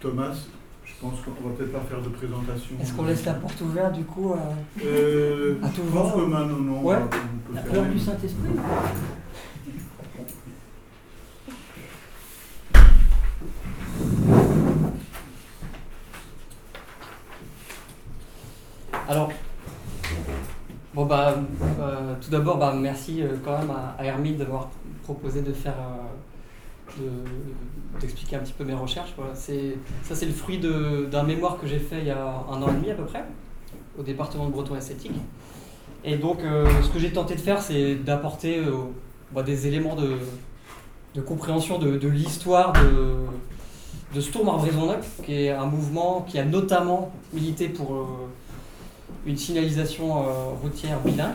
Thomas, je pense qu'on va peut-être pas faire de présentation. Est-ce qu'on laisse la porte ouverte du coup à tout Je pense que maintenant, non. Ouais. On peut La faire fleur même. du Saint-Esprit. Alors, bon tout d'abord, merci quand même à Hermine d'avoir proposé de faire, d'expliquer un petit peu mes recherches. Voilà, c'est le fruit d'un mémoire que j'ai fait il y a 1 an et demi à peu près, au département de Breton Esthétique. Et donc, ce que j'ai tenté de faire, c'est d'apporter des éléments de compréhension de l'histoire de Stourm-Arbrezonnec, qui est un mouvement qui a notamment milité pour une signalisation routière bilingue.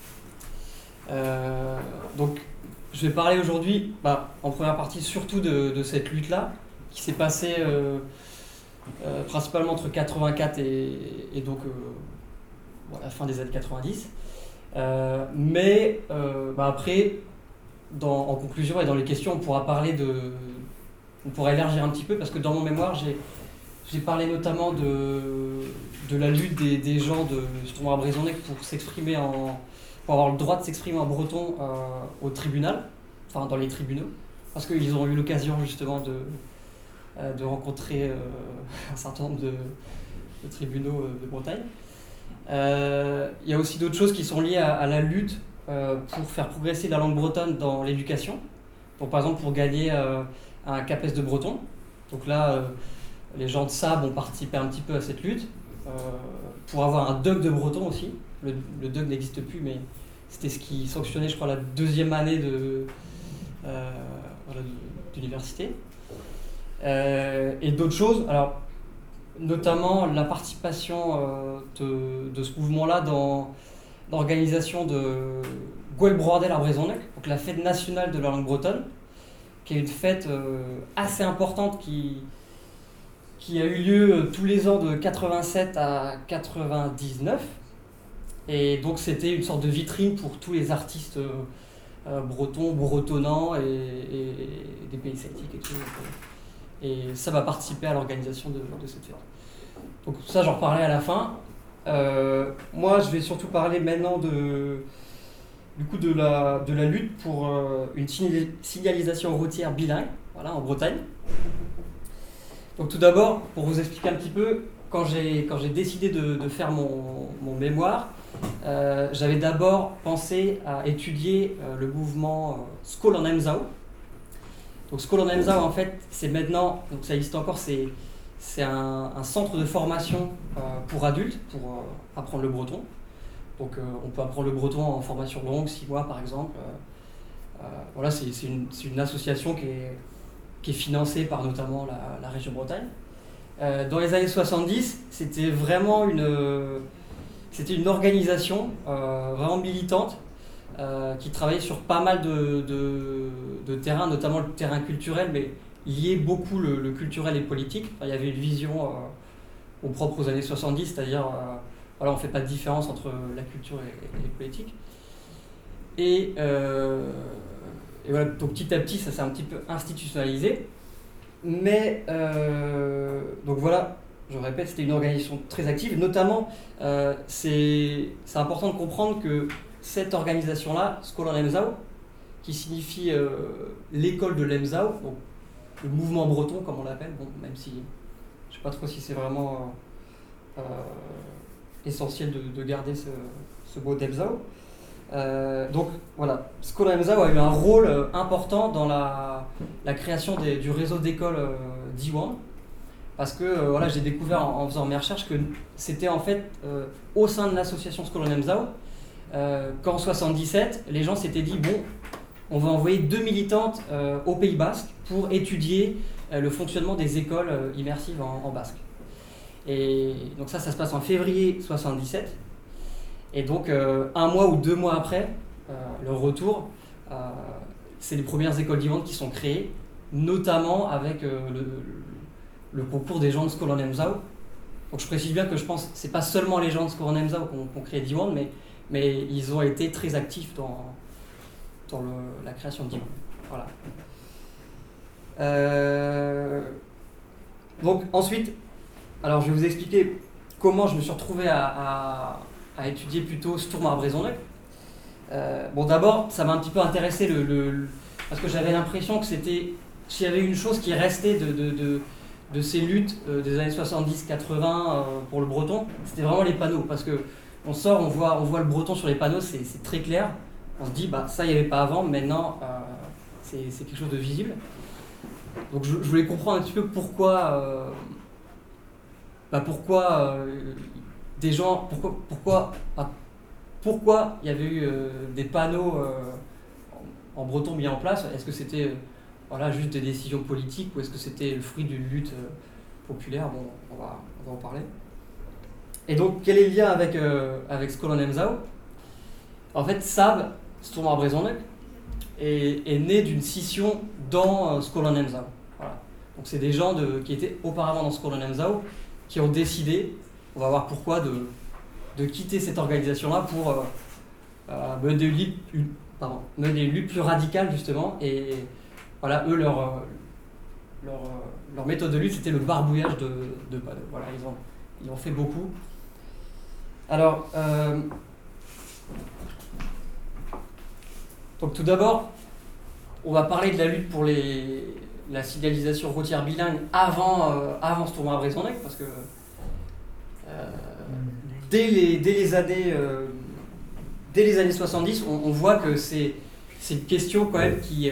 Donc, je vais parler aujourd'hui, en première partie, surtout de cette lutte-là, qui s'est passée principalement entre 84 et donc la fin des années 90. Mais après, en conclusion et dans les questions, on pourra élargir un petit peu, parce que dans mon mémoire, j'ai parlé notamment de la lutte des gens de Stourm-Arbrezonnec pour avoir le droit de s'exprimer en breton au tribunal, enfin dans les tribunaux, parce qu'ils ont eu l'occasion justement de rencontrer un certain nombre de tribunaux de Bretagne. Il y a aussi d'autres choses qui sont liées à la lutte pour faire progresser la langue bretonne dans l'éducation. Donc par exemple pour gagner un CAPES de breton. Donc là, les gens de Sab ont participé un petit peu à cette lutte. Pour avoir un DUG de breton aussi. Le DUG n'existe plus, mais c'était ce qui sanctionnait, je crois, la 2e année d'université. Et d'autres choses, alors notamment la participation de ce mouvement-là dans l'organisation de Gwell-Broardel Arbrezonnec, donc la fête nationale de la langue bretonne, qui est une fête assez importante qui a eu lieu tous les ans de 87 à 99. Et donc c'était une sorte de vitrine pour tous les artistes bretons, bretonnants et des pays celtiques et tout. Et ça va participer à l'organisation de cette fête. Donc ça, j'en reparlerai à la fin. Moi, je vais surtout parler maintenant de la lutte pour une signalisation routière bilingue, voilà, en Bretagne. Donc tout d'abord, pour vous expliquer un petit peu, quand j'ai décidé de faire mon mémoire, j'avais d'abord pensé à étudier le mouvement Skol en Emzao. Donc Skol en Emzao, en fait, c'est maintenant, donc ça existe encore, c'est un centre de formation pour adultes, pour apprendre le breton. Donc on peut apprendre le breton en formation longue, 6 mois par exemple. Voilà, c'est une association qui est financée par notamment la région Bretagne. Dans les années 70, c'était vraiment une organisation vraiment militante qui travaillait sur pas mal de terrains, notamment le terrain culturel, mais lié beaucoup le culturel et politique. Enfin, il y avait une vision propre aux années 70, c'est-à-dire on ne fait pas de différence entre la culture et les politiques. Et voilà, donc petit à petit, ça s'est un petit peu institutionnalisé. Mais, donc voilà, je répète, c'était une organisation très active. Notamment, c'est important de comprendre que cette organisation-là, Skol en Emzao, qui signifie l'école de l'Emzao, donc le mouvement breton, comme on l'appelle, bon, même si je ne sais pas trop si c'est vraiment essentiel de garder ce mot d'Emzao. Donc voilà, Skol en Emzao a eu un rôle important dans la création du réseau d'écoles d'Iwan, parce que voilà, j'ai découvert en faisant mes recherches que c'était en fait au sein de l'association Skol en Emzao qu'en 77, les gens s'étaient dit bon, on va envoyer 2 militantes au Pays Basque pour étudier le fonctionnement des écoles immersives en basque. Et donc ça se passe en février 77. Et donc 1 mois ou 2 mois après leur retour, c'est les premières écoles d'Iwan qui sont créées, notamment avec le concours des gens de Skol en Emzao. Donc je précise bien que je pense que c'est pas seulement les gens de Skol en Emzao qui ont créé d'Iwan, mais ils ont été très actifs dans la création d'Iwan. Voilà. Donc ensuite, alors je vais vous expliquer comment je me suis retrouvé à étudier plutôt Sturm à Brezonnec. Bon, d'abord, ça m'a un petit peu intéressé parce que j'avais l'impression que s'il y avait une chose qui restait de ces luttes des années 70-80 pour le breton, c'était vraiment les panneaux. Parce que on sort, on voit le breton sur les panneaux, c'est très clair. On se dit, ça, il n'y avait pas avant, maintenant, c'est quelque chose de visible. Donc je voulais comprendre un petit peu pourquoi des gens, pourquoi il y avait eu des panneaux en breton mis en place. Est-ce que c'était juste des décisions politiques ou est-ce que c'était le fruit d'une lutte populaire? Bon, on va en parler. Et donc, quel est le lien avec Skål och Nemzau? En fait, SAB, Sturm à Brezonnec, est né d'une scission dans Skål och Nemzau. Voilà. Donc c'est des gens qui étaient auparavant dans Skål och Nemzau qui ont décidé, on va voir pourquoi, de quitter cette organisation-là pour mener une lutte plus radicale justement. Et voilà, eux, leur méthode de lutte, c'était le barbouillage de panneaux. Voilà, ils ont fait beaucoup. Alors, donc tout d'abord, on va parler de la lutte pour la signalisation routière bilingue avant Sturm à Brezonnec, parce que dès les années 70, on voit que c'est une question quand même qui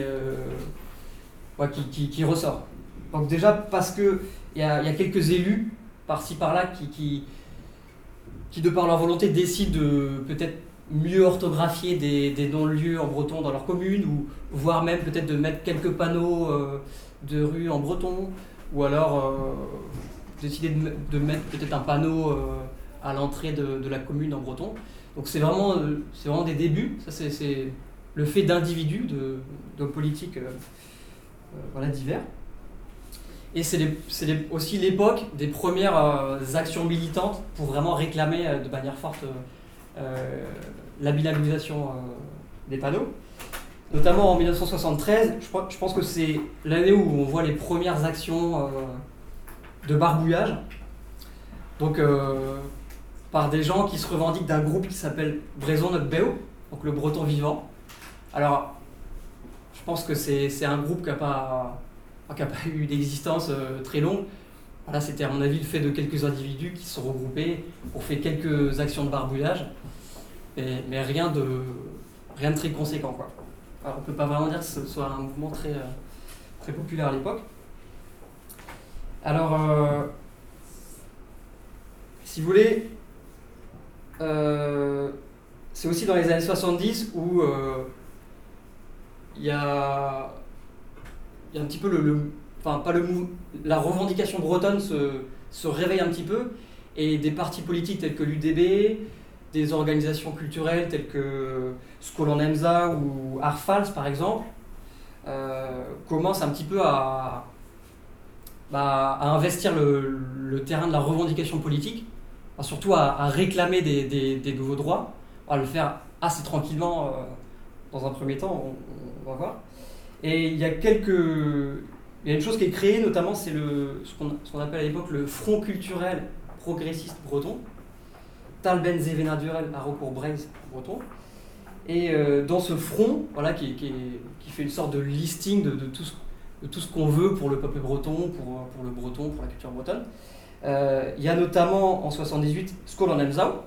ressort. Donc déjà parce que il y a quelques élus par-ci par-là qui de par leur volonté décident de peut-être mieux orthographier des non-lieux en breton dans leur commune, ou voire même peut-être de mettre quelques panneaux de rue en breton, ou alors décider de mettre peut-être un panneau à l'entrée de la commune en breton. Donc c'est vraiment des débuts, ça c'est le fait d'individus, d'hommes politiques divers. Et c'est aussi l'époque des premières actions militantes pour vraiment réclamer de manière forte la bilinguisation des panneaux. Notamment en 1973, je pense que c'est l'année où on voit les premières actions de barbouillage. Donc par des gens qui se revendiquent d'un groupe qui s'appelle Brezonnec Beo, donc le breton vivant. Alors, je pense que c'est un groupe qui n'a pas eu d'existence très longue. Voilà, c'était à mon avis le fait de quelques individus qui se sont regroupés pour faire quelques actions de barbouillage, mais rien de très conséquent, quoi. Alors, on ne peut pas vraiment dire que ce soit un mouvement très, très populaire à l'époque. Alors, si vous voulez, c'est aussi dans les années 70 où il y a un petit peu la revendication bretonne se réveille un petit peu, et des partis politiques tels que l'UDB, des organisations culturelles telles que Skål och Nemzau ou Arfals par exemple, commencent un petit peu à investir le terrain de la revendication politique, surtout à réclamer des nouveaux droits, à le faire assez tranquillement dans un premier temps, on va voir. Et il y a une chose qui est créée, notamment c'est ce qu'on appelle à l'époque le Front culturel progressiste breton, Talben Zevenadurel à recours Braise breton. Et dans ce front, voilà, qui fait une sorte de listing de tout ce qu'on veut pour le peuple breton, pour le breton, pour la culture bretonne, il y a notamment en 78 Skål och Nemzau,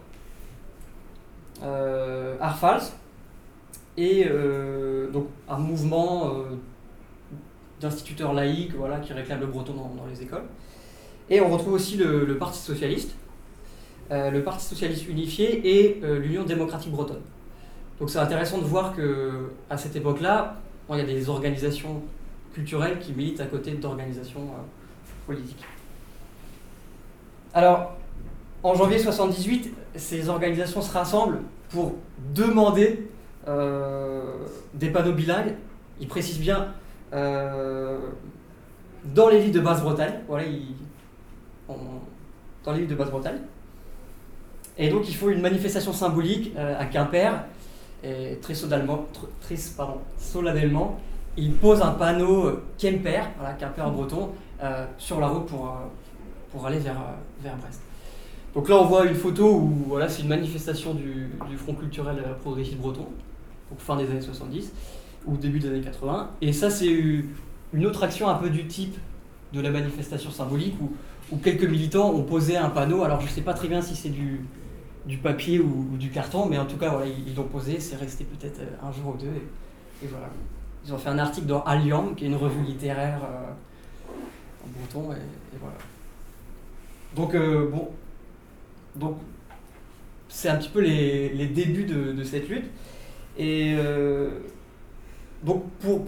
Arfals, et donc un mouvement d'instituteurs laïcs, voilà, qui réclament le breton dans les écoles. Et on retrouve aussi le Parti socialiste, le Parti socialiste unifié et l'Union démocratique bretonne. Donc c'est intéressant de voir qu'à cette époque-là, il y a des organisations culturelles qui militent à côté d'organisations politiques. Alors, en janvier 78, ces organisations se rassemblent pour demander des panneaux bilingues. Ils précisent bien dans les villes de Basse-Bretagne. Voilà, dans les villes de Basse-Bretagne. Et donc il faut une manifestation symbolique à Quimper. Et très solennellement, il pose un panneau Quimper, voilà, Quimper en breton, sur la route pour aller vers Brest. Donc là on voit une photo où voilà, c'est une manifestation du Front culturel progressiste breton, donc fin des années 70 ou début des années 80, et ça c'est une autre action un peu du type de la manifestation symbolique où quelques militants ont posé un panneau. Alors je ne sais pas très bien si c'est du papier ou du carton, mais en tout cas voilà, ils l'ont posé, c'est resté peut-être un jour ou deux, et voilà. Ils ont fait un article dans Allium, qui est une revue littéraire en breton, et voilà. Donc c'est un petit peu les débuts de cette lutte, et donc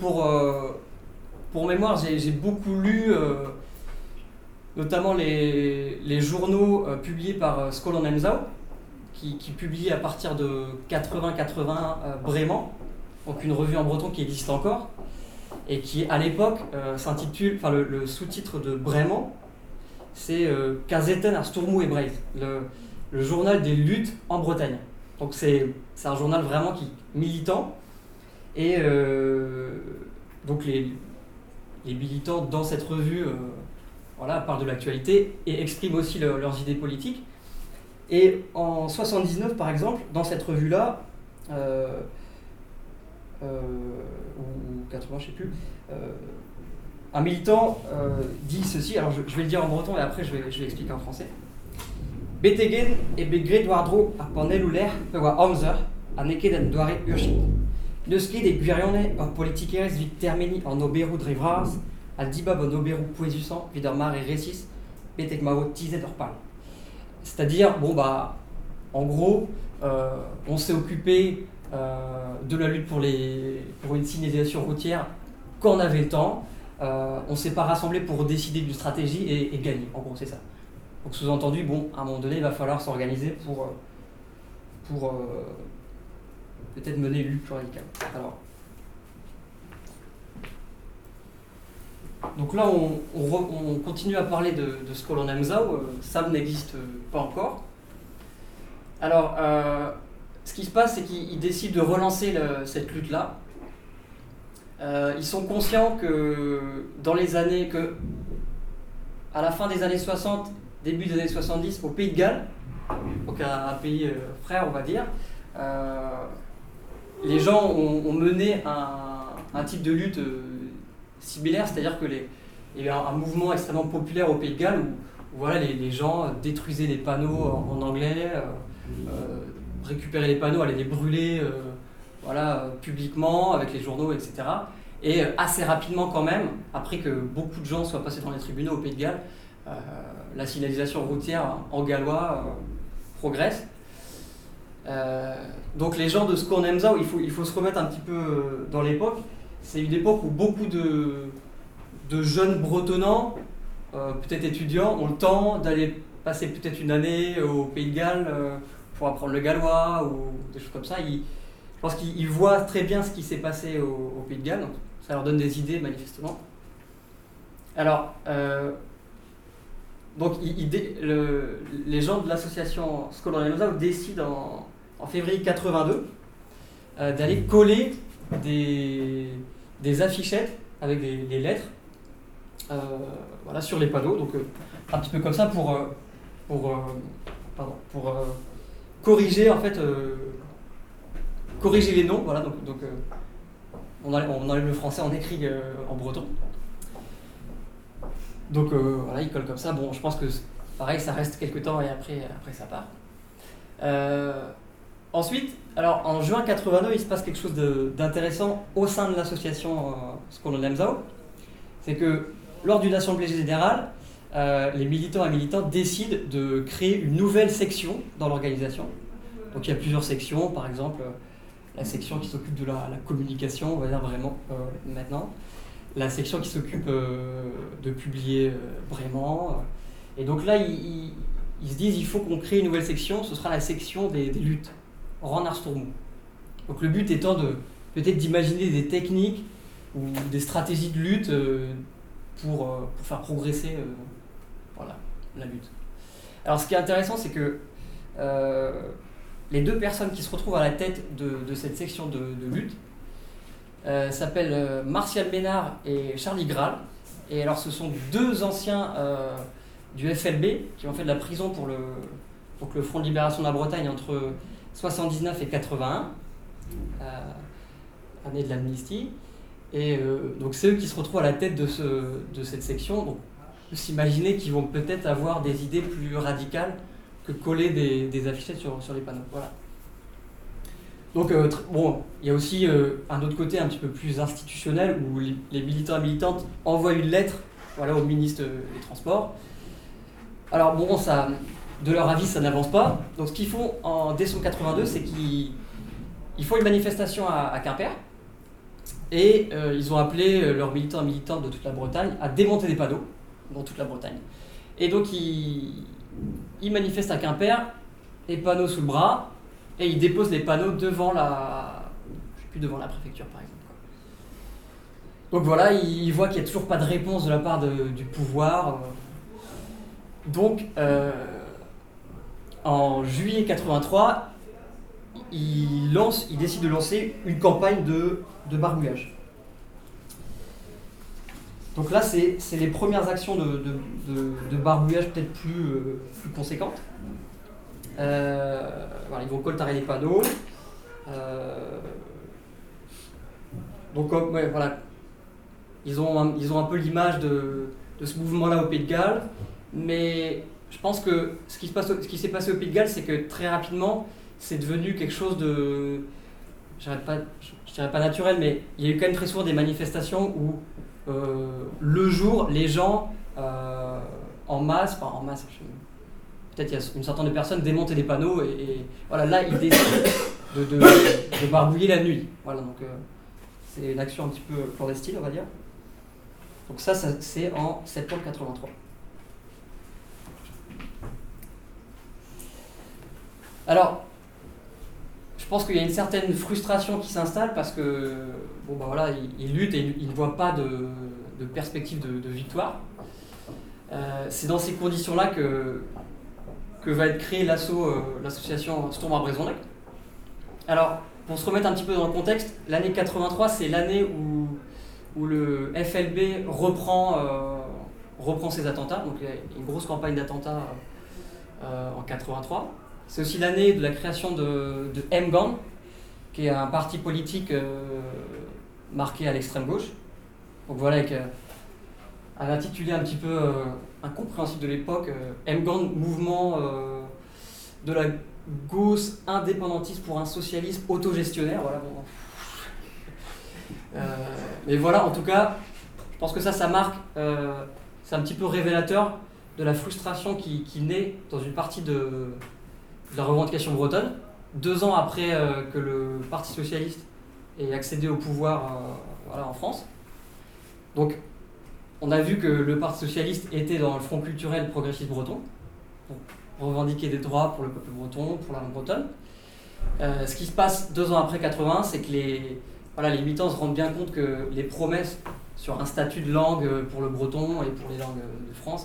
pour mémoire, j'ai beaucoup lu notamment les journaux publiés par Skol en Emsau, qui publie à partir de 80-80 Brément, donc une revue en breton qui existe encore, et qui à l'époque s'intitule, enfin le sous-titre de Brément, c'est Kazeten ar Sturmu e Breizh, le journal des luttes en Bretagne. Donc c'est un journal vraiment militant, et donc les militants dans cette revue voilà, parlent de l'actualité et expriment aussi leurs idées politiques. Et en 79 par exemple, dans cette revue-là, ou 80, je ne sais plus, un militant dit ceci, alors je vais le dire en breton et après je vais l'expliquer en français. Betegen et begre doardro a paneluler pewa omzer a nekeden doare urgit. Neuski de guirione or politikeres vit termini en oberu drevras, al dibab en oberu poesusan vidor mare recis, betek mao tizet orpal. C'est-à-dire, bon bah, en gros, on s'est occupé de la lutte pour une signalisation routière quand on avait le temps. On ne s'est pas rassemblé pour décider d'une stratégie et gagner. En gros, c'est ça. Donc sous-entendu, bon, à un moment donné, il va falloir s'organiser pour peut-être mener une lutte plus radicale. Alors, donc là, on continue à parler de Skol en Emsau. Sam n'existe pas encore. Alors, ce qui se passe, c'est qu'ils décident de relancer cette lutte-là. Ils sont conscients que à la fin des années 60, début des années 70, au Pays de Galles, donc un pays frère, on va dire, les gens ont mené un type de lutte similaire, c'est-à-dire que il y avait un mouvement extrêmement populaire au Pays de Galles où voilà, les gens détruisaient les panneaux en anglais, récupéraient les panneaux, allaient les brûler voilà, publiquement avec les journaux, etc. Et assez rapidement quand même, après que beaucoup de gens soient passés dans les tribunaux au Pays de Galles, la signalisation routière en gallois progresse. Donc les gens de Skol en Emsau, il faut se remettre un petit peu dans l'époque. C'est une époque où beaucoup de jeunes bretonnants, peut-être étudiants, ont le temps d'aller passer peut-être une année au Pays de Galles pour apprendre le gallois ou des choses comme ça. Je pense qu'ils voient très bien ce qui s'est passé au Pays de Galles, donc ça leur donne des idées manifestement. Alors, donc les gens de l'association Skol en Emsau décident en février 82 d'aller coller des affichettes avec des lettres voilà, sur les panneaux, donc un petit peu comme ça pour corriger en fait corriger les noms, voilà, donc on enlève le français, on écrit en breton. Donc voilà, ils collent comme ça. Bon, je pense que pareil, ça reste quelques temps et après ça part. Ensuite, alors en juin 89, il se passe quelque chose d'intéressant au sein de l'association Skol en Emsau. C'est que lors d'une assemblée générale, les militants et militantes décident de créer une nouvelle section dans l'organisation. Donc il y a plusieurs sections, par exemple la section qui s'occupe de la communication, on va dire vraiment maintenant, la section qui s'occupe de publier vraiment. Et donc là, ils se disent il faut qu'on crée une nouvelle section, ce sera la section des luttes, Ran ar Sturmu. Donc le but étant peut-être d'imaginer des techniques ou des stratégies de lutte pour faire progresser voilà, la lutte. Alors ce qui est intéressant, c'est que les deux personnes qui se retrouvent à la tête de cette section de lutte, s'appellent Martial Ménard et Charlie Graal. Et alors ce sont deux anciens du FLB qui ont fait de la prison pour que le Front de Libération de la Bretagne entre 79 et 81, année de l'amnistie. Et donc c'est eux qui se retrouvent à la tête de cette section. Donc on peut s'imaginer qu'ils vont peut-être avoir des idées plus radicales que coller des affichettes sur les panneaux. Voilà. Donc bon, il y a aussi un autre côté un petit peu plus institutionnel où les militants et militantes envoient une lettre, voilà, au ministre des Transports. Alors bon, ça, de leur avis, ça n'avance pas. Donc ce qu'ils font en décembre 82, c'est qu'ils font une manifestation à Quimper et ils ont appelé leurs militants et militantes de toute la Bretagne à démonter des panneaux dans toute la Bretagne. Et donc ils manifestent à Quimper, les panneaux sous le bras. Et ils déposent les panneaux devant la préfecture, par exemple. Donc voilà, ils voient qu'il n'y a toujours pas de réponse de la part du pouvoir. Donc, en juillet 83, ils décident de lancer une campagne de barbouillage. Donc là, c'est les premières actions de barbouillage peut-être plus conséquentes. Voilà, ils vont coltarer les panneaux. Donc ouais, voilà, ils ont un peu l'image de ce mouvement-là au Pays de Galles, mais je pense que ce qui s'est passé au Pays de Galles, c'est que très rapidement, c'est devenu quelque chose de, je dirais pas naturel, mais il y a eu quand même très souvent des manifestations où le jour, les gens en masse, peut-être il y a une centaine de personnes démontaient des panneaux et voilà, là ils décident de barbouiller la nuit. Voilà, donc c'est une action un petit peu clandestine, on va dire. Donc ça c'est en septembre 83. Alors, je pense qu'il y a une certaine frustration qui s'installe parce que bon bah voilà, ils luttent et ils ne voient pas de perspective de victoire. C'est dans ces conditions-là que va être créée l'association Storm à Brezonec. Alors, pour se remettre un petit peu dans le contexte, l'année 83, c'est l'année où le FLB reprend ses attentats. Donc il y a une grosse campagne d'attentats en 83. C'est aussi l'année de la création de MGAN, qui est un parti politique marqué à l'extrême gauche. Donc voilà, avec un intitulé un petit peu incompréhensible de l'époque, MGAN, mouvement de la gauche indépendantiste pour un socialisme autogestionnaire. Voilà, bon. Mais voilà, en tout cas, je pense que ça marque, c'est un petit peu révélateur de la frustration qui naît dans une partie de la revendication bretonne, 2 ans après que le Parti socialiste ait accédé au pouvoir voilà, en France. Donc, on a vu que le Parti socialiste était dans le Front culturel progressiste breton, pour revendiquer des droits pour le peuple breton, pour la langue bretonne. Ce qui se passe 2 ans après 80, c'est que les militants se rendent bien compte que les promesses sur un statut de langue pour le breton et pour les langues de France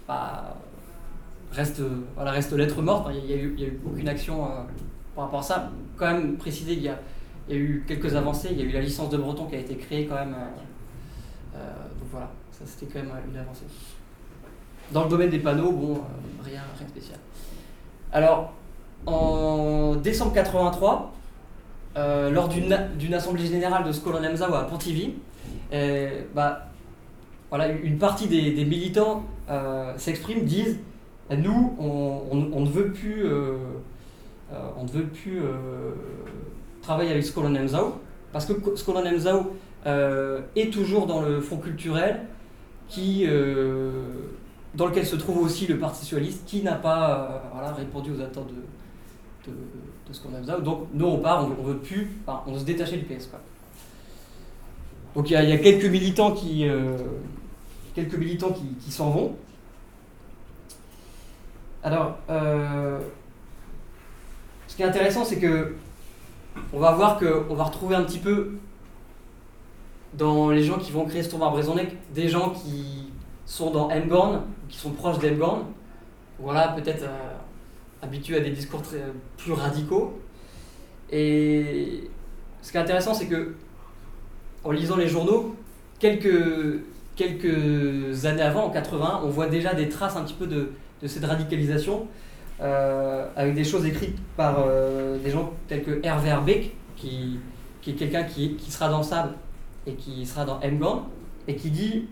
reste lettre morte. Il n'y a eu aucune action par rapport à ça. Quand même préciser qu'il y a eu quelques avancées. Il y a eu la licence de breton qui a été créée quand même. Donc voilà, ça c'était quand même une avancée. Dans le domaine des panneaux, bon, rien de spécial. Alors, en décembre 83, lors d'une assemblée générale de Scolan Emzao à Pontivy, voilà, une partie des militants s'expriment, disent nous, on ne veut plus travailler avec Scolan Emzao parce que Scolan Emzao est toujours dans le Front culturel dans lequel se trouve aussi le Parti socialiste qui n'a pas répondu aux attentes de Scolan Emzao. Donc nous on part, on veut plus, on veut se détacher du PS, quoi. Donc il y a quelques militants qui s'en vont. Alors, ce qui est intéressant, c'est que on va voir qu'on va retrouver un petit peu dans les gens qui vont créer Storm à Brezonec des gens qui sont dans MGAN, qui sont proches d'MGAN, voilà, peut-être habitués à des discours plus radicaux. Et ce qui est intéressant, c'est que en lisant les journaux, quelques années avant, en 81, on voit déjà des traces un petit peu de cette radicalisation, avec des choses écrites par des gens tels que Hervé Herbeek, qui est quelqu'un qui sera dans Sable et qui sera dans Mgang, et qui dit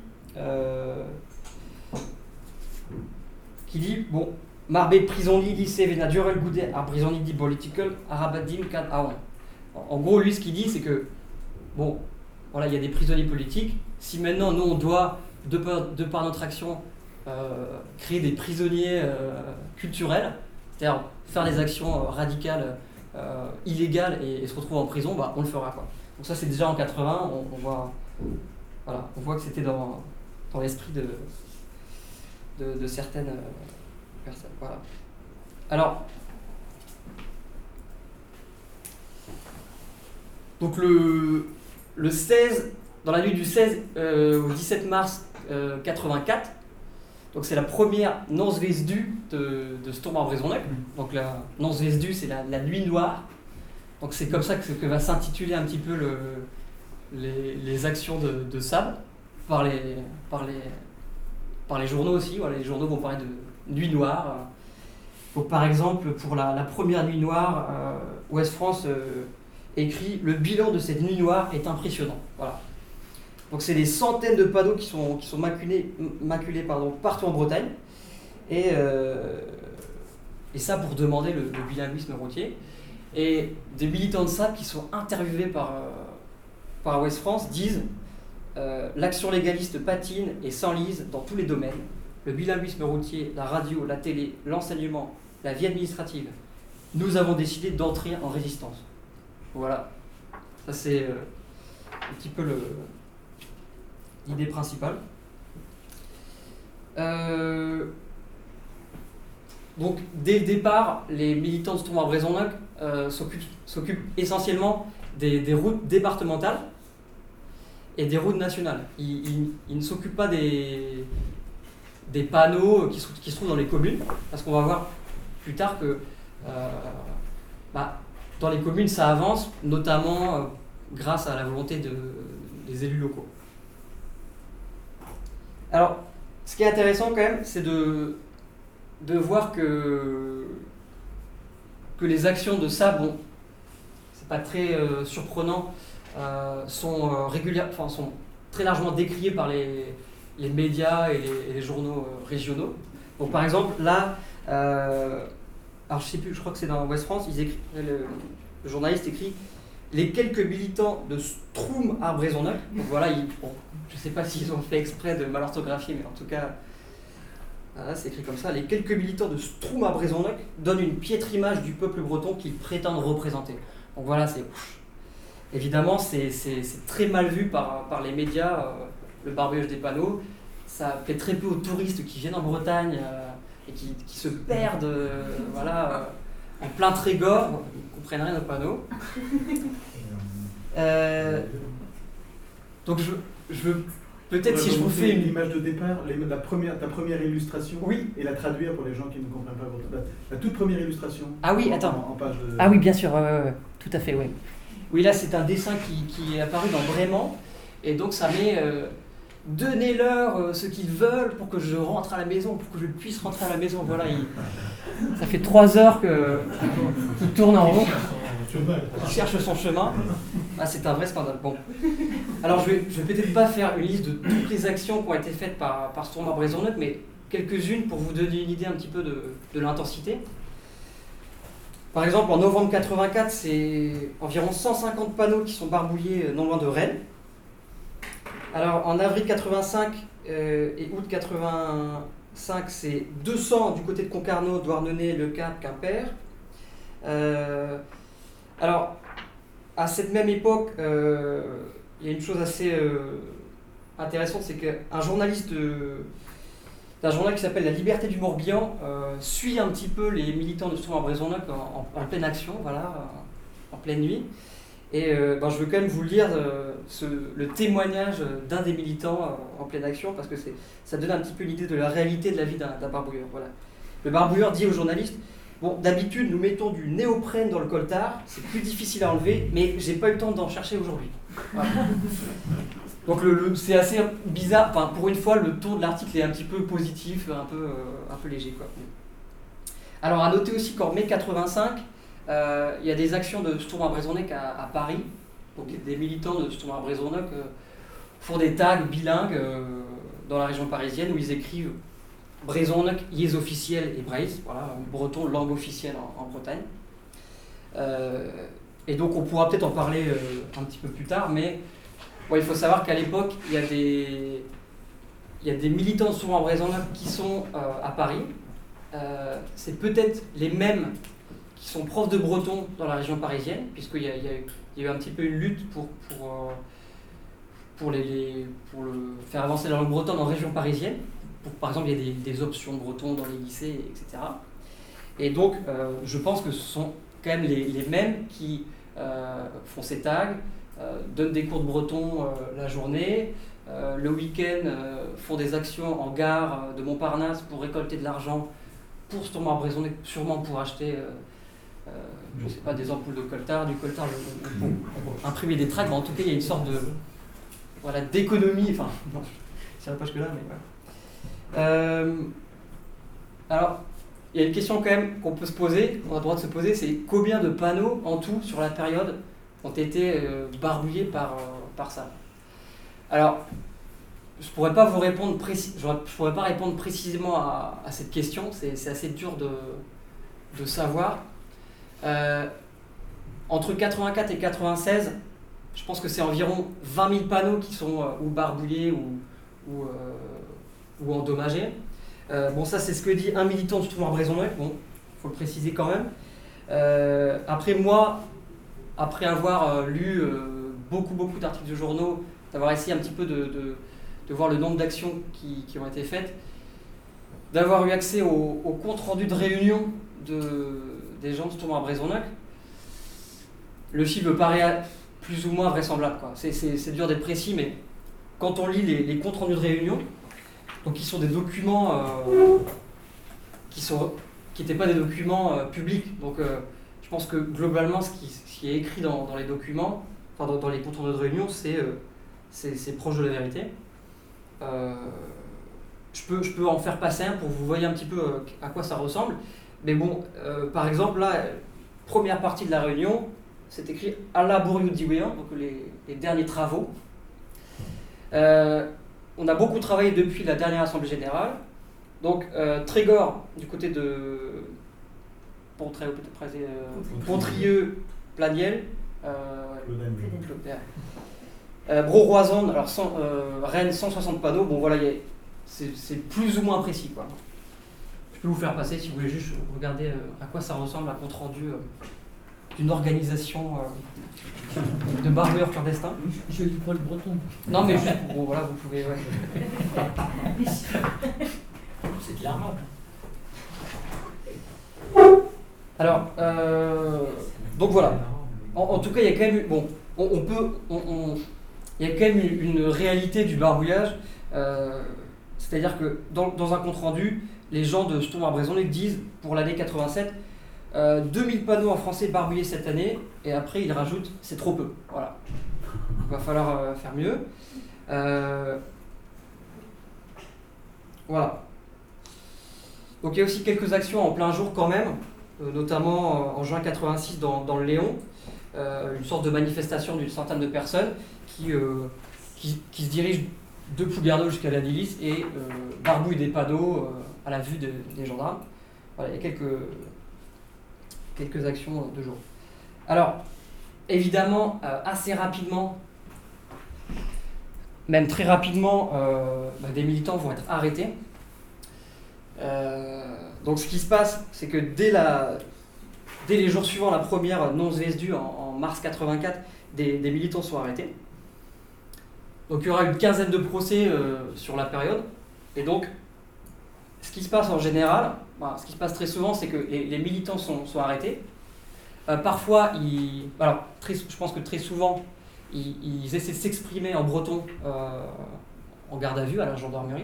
bon, Marbe prisonnier lycée vena durel goudé à prisonnier dit political arabadim kad awan. En gros, lui, ce qu'il dit, c'est que bon, voilà, il y a des prisonniers politiques. Si maintenant nous on doit, de par notre action, créer des prisonniers culturels, c'est-à-dire faire des actions radicales, illégales et se retrouver en prison, bah, on le fera, quoi. Donc ça, c'est déjà en 80, on voit que c'était dans l'esprit de certaines personnes. Voilà. Alors, donc le 16, dans la nuit du 16 au 17 mars 84, donc c'est la première Nansvezdu de Stormabrézonec. Donc la Nansvezdu, c'est la nuit noire. Donc c'est comme ça que va s'intituler un petit peu les actions de Sable par les journaux aussi. Voilà, les journaux vont parler de nuit noire. Donc par exemple, pour la première nuit noire, Ouest France écrit « Le bilan de cette nuit noire est impressionnant ». Voilà. Donc c'est des centaines de panneaux qui sont maculés partout en Bretagne. Et ça pour demander le bilinguisme routier. Et des militants de Sable qui sont interviewés par Ouest France disent l'action légaliste patine et s'enlise dans tous les domaines. Le bilinguisme routier, la radio, la télé, l'enseignement, la vie administrative. Nous avons décidé d'entrer en résistance. Voilà. Ça c'est un petit peu l'idée principale. Donc dès le départ, les militants de Stormabrézonec s'occupent essentiellement des routes départementales et des routes nationales. Ils ne s'occupent pas des panneaux qui se trouvent dans les communes, parce qu'on va voir plus tard que dans les communes ça avance, notamment grâce à la volonté des élus locaux. Alors, ce qui est intéressant quand même, c'est de voir que les actions de Sable, bon, c'est pas très surprenant, sont très largement décriées par les médias et les journaux régionaux. Donc par exemple, là, alors je sais plus, je crois que c'est dans Ouest France, le journaliste écrit « Les quelques militants de Stormabrézonec ». Donc voilà, je sais pas s'ils ont fait exprès de mal orthographier, mais en tout cas, là, c'est écrit comme ça. « Les quelques militants de Stormabrézonec donnent une piètre image du peuple breton qu'ils prétendent représenter ». Donc voilà, évidemment, c'est très mal vu par les médias, le barbouillage des panneaux. Ça plaît très peu aux touristes qui viennent en Bretagne et qui se perdent en plein Trégor, ils ne comprennent rien aux panneaux. Donc je veux peut-être, si je vous fais une image de départ, ta première illustration, oui, et la traduire pour les gens qui ne comprennent pas la toute première illustration. Ah oui, attends. En page de... Ah oui, bien sûr, ouais, tout à fait, oui. Oui, là c'est un dessin qui est apparu dans Brément, et donc ça met donnez-leur ce qu'ils veulent pour que je rentre à la maison, pour que je puisse rentrer à la maison. Voilà, ça fait 3 heures qu'il tourne en rond, il cherche son chemin. Ah, c'est un vrai scandale. Bon. Alors je vais peut-être pas faire une liste de toutes les actions qui ont été faites par Stormabrézonec, mais quelques-unes pour vous donner une idée un petit peu de l'intensité. Par exemple, en novembre 84, c'est environ 150 panneaux qui sont barbouillés non loin de Rennes. Alors en avril 85 et août 85, c'est 200 du côté de Concarneau, Douarnenez, Le Cap, Quimper. Alors à cette même époque, il y a une chose assez intéressante, c'est qu'un journaliste d'un journal qui s'appelle La Liberté du Morbihan suit un petit peu les militants de Stormabrézonec en pleine action, voilà, en pleine nuit. Et je veux quand même vous lire le témoignage d'un des militants en pleine action, parce que ça donne un petit peu l'idée de la réalité de la vie d'un barbouilleur. Voilà. Le barbouilleur dit au journaliste « Bon, d'habitude, nous mettons du néoprène dans le coltard, c'est plus difficile à enlever, mais j'ai pas eu le temps d'en chercher aujourd'hui. » Voilà. Donc c'est assez bizarre, enfin pour une fois le ton de l'article est un petit peu positif, un peu léger quoi. Alors à noter aussi qu'en mai 85, il y a des actions de Sturm à Brezonek à Paris, donc des militants de Sturm à Brezonek font des tags bilingues dans la région parisienne où ils écrivent Brezonek, Yez officiel et Breiz, voilà, breton, langue officielle en Bretagne. Et donc on pourra peut-être en parler un petit peu plus tard, mais bon, il faut savoir qu'à l'époque, il y a des militants de Sturm à Brezonek qui sont à Paris. C'est peut-être les mêmes qui sont profs de breton dans la région parisienne, puisqu'il y a eu un petit peu une lutte pour faire avancer la langue bretonne en région parisienne. Par exemple, il y a des options de breton dans les lycées, etc. Et donc, je pense que ce sont quand même les mêmes qui font ces tags, donnent des cours de breton la journée, le week-end font des actions en gare de Montparnasse pour récolter de l'argent pour Sturm à Brezonek, sûrement pour acheter je sais pas, des ampoules de coltard, du coltard pour imprimer des tracts, mais en tout cas il y a une sorte de d'économie, enfin non, je ne dirais pas jusque là, mais voilà. Alors, il y a une question quand même qu'on peut se poser, qu'on a le droit de se poser, c'est combien de panneaux en tout sur la période ont été barbouillés par ça. Alors, je ne pourrais pas vous répondre répondre précisément à cette question, c'est assez dur de savoir. Entre 84 et 96, je pense que c'est environ 20 000 panneaux qui sont ou barbouillés ou endommagés. Bon, ça c'est ce que dit un militant de Sturm à Brezonek, bon, il faut le préciser quand même. Après moi, après avoir lu beaucoup d'articles de journaux, d'avoir essayé un petit peu de voir le nombre d'actions qui ont été faites, d'avoir eu accès au compte-rendu de réunion des gens de Sturm à Brezonek, le chiffre me paraît plus ou moins vraisemblable, quoi. C'est dur d'être précis, mais quand on lit les comptes rendus de réunion, donc qui sont des documents qui n'étaient pas des documents publics, donc je pense que globalement ce qui est écrit dans les documents, enfin dans les comptes rendus de réunion, c'est proche de la vérité. Je peux en faire passer un pour que vous voyez un petit peu à quoi ça ressemble. Mais bon, par exemple, là, première partie de la réunion, c'est écrit « Alla Bouriou Diouéan », donc les derniers travaux. On a beaucoup travaillé depuis la dernière Assemblée Générale. Donc, Trégor, du côté de Pontrieux, Planiel, Bro-Roison, alors Rennes, 160 panneaux. Bon, voilà, c'est plus ou moins précis, quoi. Je peux vous faire passer si vous voulez juste regarder à quoi ça ressemble un compte rendu d'une organisation de barbeurs clandestins. Je lis pas le breton. Non, mais juste, bon, voilà, vous pouvez. Ouais. C'est clairement. Alors, donc voilà. En tout cas, il y a quand même, bon, il y a quand même une réalité du barbouillage. C'est-à-dire que dans un compte rendu, les gens de Sturm à Brezonek disent pour l'année 87, 2000 panneaux en français barbouillés cette année, et après ils rajoutent c'est trop peu. Voilà. Il va falloir faire mieux. Voilà. Donc il y a aussi quelques actions en plein jour quand même, notamment en juin 86 dans le Léon, une sorte de manifestation d'une centaine de personnes qui se dirigent de Plouguerneau jusqu'à la Délice et barbouillent des panneaux à la vue des gendarmes. Voilà, il y a quelques actions de jour. Alors, évidemment, assez rapidement, même très rapidement, des militants vont être arrêtés. Donc ce qui se passe, c'est que dès les jours suivants, la première non-SVSDU en mars 84, des militants sont arrêtés. Donc il y aura une quinzaine de procès sur la période. Et donc, ce qui se passe en général, ce qui se passe très souvent, c'est que les militants sont arrêtés. Parfois, je pense que très souvent, ils essaient de s'exprimer en breton en garde à vue à la gendarmerie.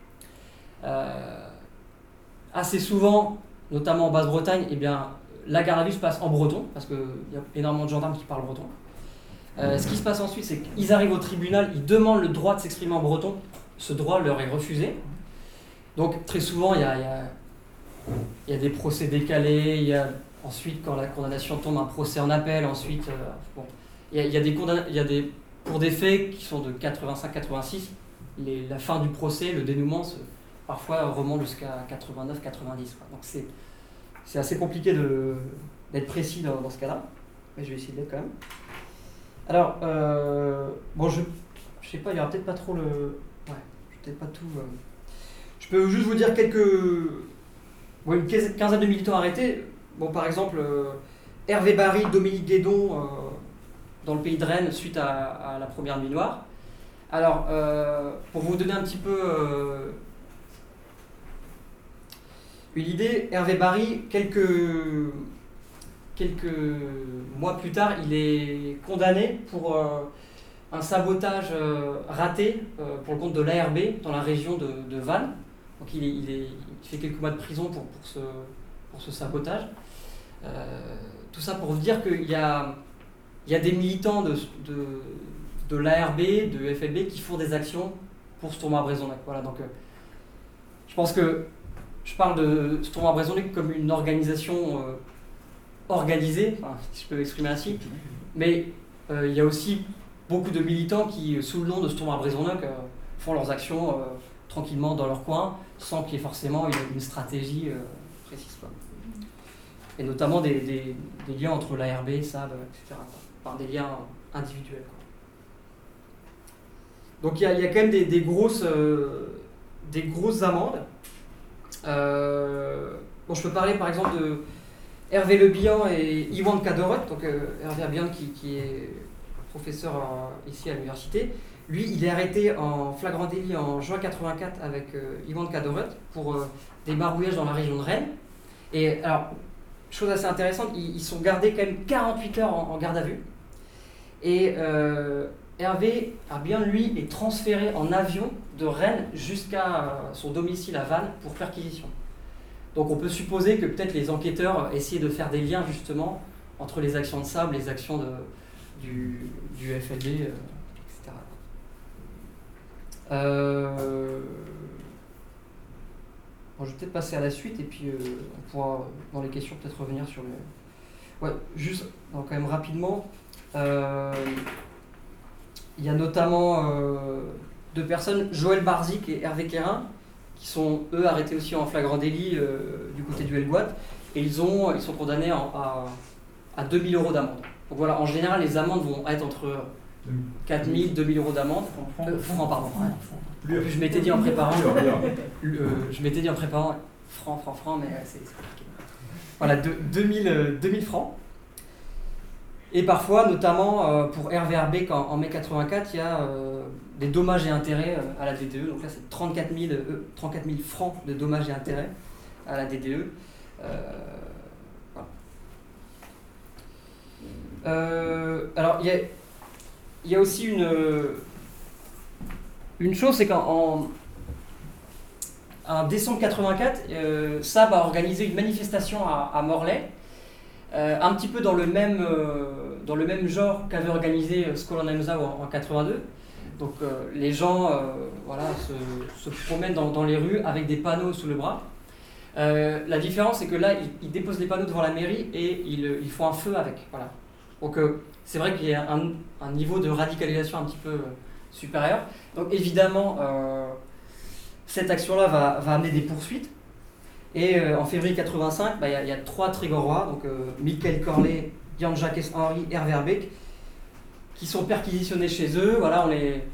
Assez souvent, notamment en Basse-Bretagne, eh bien, la garde à vue se passe en breton, parce qu'il y a énormément de gendarmes qui parlent breton. Ce qui se passe ensuite, c'est qu'ils arrivent au tribunal, ils demandent le droit de s'exprimer en breton. Ce droit leur est refusé. Donc très souvent, il y a des procès décalés, il y a ensuite, quand la condamnation tombe, un procès en appel. Ensuite, bon, il y a des pour des faits qui sont de 85-86, la fin du procès, le dénouement, parfois remonte jusqu'à 89-90. Donc c'est assez compliqué d'être précis dans ce cas-là, mais je vais essayer de l'être quand même. Alors, bon, je sais pas, il y aura peut-être pas trop le... Ouais, je vais peut-être pas tout... Je peux juste vous dire une quinzaine de militants arrêtés. Bon, par exemple, Hervé Barry, Dominique Guédon, dans le pays de Rennes, suite à la première nuit noire. Alors, pour vous donner un petit peu une idée, Hervé Barry, quelques mois plus tard, il est condamné pour un sabotage raté pour le compte de l'ARB dans la région de Vannes. Donc il fait quelques mois de prison pour ce sabotage. Tout ça pour vous dire qu'il y a des militants de l'ARB, de FLB qui font des actions pour ce tournoi à Brézonnac. Voilà, donc je pense que je parle de ce tournoi à Brézonnac comme une organisation organisée, enfin, si je peux m'exprimer ainsi, mais il y a aussi beaucoup de militants qui, sous le nom de ce tournoi à Brézonnac, font leurs actions tranquillement dans leur coin, sans qu'il y ait forcément une stratégie précise. Quoi. Et notamment des liens entre l'ARB, SAB, etc. Par des liens individuels. Quoi. Donc il y a quand même des grosses amendes. Bon, je peux parler par exemple de Hervé Lebihan et Iwan Kadorot. Donc Hervé Lebihan qui est professeur ici à l'université. Lui, il est arrêté en flagrant délit en juin 84 avec Iwan Kadorot pour des barbouillages dans la région de Rennes. Et alors, chose assez intéressante, ils sont gardés quand même 48 heures en garde à vue. Et Hervé Lebihan, lui, est transféré en avion de Rennes jusqu'à son domicile à Vannes pour perquisition. Donc on peut supposer que peut-être les enquêteurs essayaient de faire des liens justement entre les actions de SAB, les actions du FLB, etc. Bon, je vais peut-être passer à la suite et puis on pourra dans les questions peut-être revenir sur le... Ouais, juste donc, quand même rapidement, il y a notamment deux personnes, Joël Barzik et Hervé Quérin, qui sont eux arrêtés aussi en flagrant délit du côté du Helgoat, et ils sont condamnés à 2 000 € d'amende. Donc voilà, en général les amendes vont être entre 4 000 et 2 000 € d'amende. Francs, pardon. Je m'étais dit en préparant, francs, mais c'est compliqué. Voilà, 2000 francs. Et parfois, notamment pour Hervé Arbeck en mai 84, il y a des dommages et intérêts à la DDE. Donc là, c'est 34 000 francs de dommages et intérêts à la DDE. Voilà. Alors, il y a aussi une chose, c'est qu'en décembre 84, SAB a organisé une manifestation à Morlaix, un petit peu dans le même genre qu'avait organisé Skolan Amza en 82. Donc les gens se promènent dans les rues avec des panneaux sous le bras. La différence, c'est que là, ils déposent les panneaux devant la mairie et ils font un feu avec. Voilà. Donc c'est vrai qu'il y a un niveau de radicalisation un petit peu supérieur. Donc évidemment, cette action-là va amener des poursuites. Et en février 85, il y a 3 Trégorois, donc Michael Corlet, Jan-Jacques Henry, Hervé Arbeck, qui sont perquisitionnés chez eux. Voilà,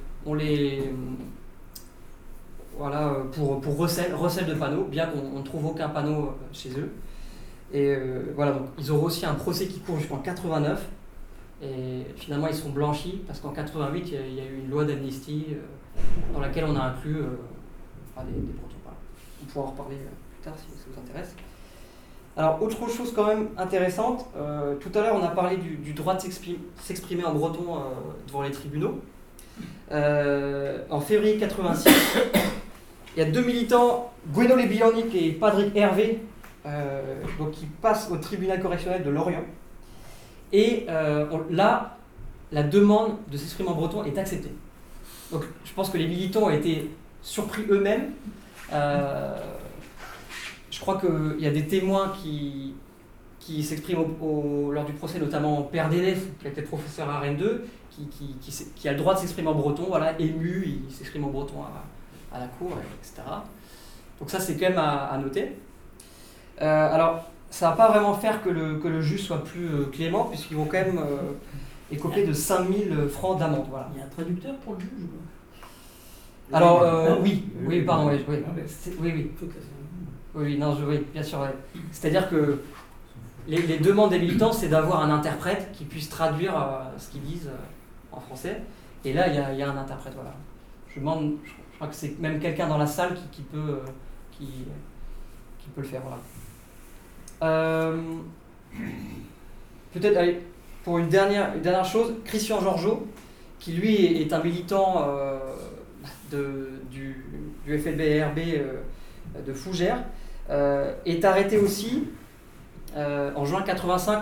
pour recel de panneaux, bien qu'on ne trouve aucun panneau chez eux. Et voilà, donc ils auront aussi un procès qui court jusqu'en 89. Et finalement, ils sont blanchis parce qu'en 88, il y a eu une loi d'amnistie dans laquelle on a inclus des Bretons. Voilà. On pourra en reparler plus tard si ça vous intéresse. Alors, autre chose quand même intéressante, tout à l'heure on a parlé du droit de s'exprimer en breton devant les tribunaux. En février 86, il y a 2 militants, Gweno Lebionic et Patrick Hervé, qui passent au tribunal correctionnel de Lorient. Et là, la demande de s'exprimer en breton est acceptée. Donc je pense que les militants ont été surpris eux-mêmes. Je crois qu'il y a des témoins qui s'expriment lors du procès, notamment Père d'élève, qui a été professeur à Rennes 2, qui a le droit de s'exprimer en breton, voilà, ému, il s'exprime en breton à la cour, etc. Donc ça, c'est quand même à noter. Alors, ça ne va pas vraiment faire que le juge soit plus clément, puisqu'ils vont quand même écoper de 5 000 francs d'amende. Voilà. Il y a un traducteur pour le juge ou pas? Alors, oui, pardon, oui. Oui. Oui, non, oui, bien sûr. Ouais. C'est-à-dire que les demandes des militants, c'est d'avoir un interprète qui puisse traduire ce qu'ils disent en français. Et là, il y a un interprète, voilà. Je crois que c'est même quelqu'un dans la salle qui peut le faire, voilà. Peut-être, allez, pour une dernière chose, Christian Georgeot, qui lui est un militant du FLBRB de Fougères, est arrêté aussi. En juin 85,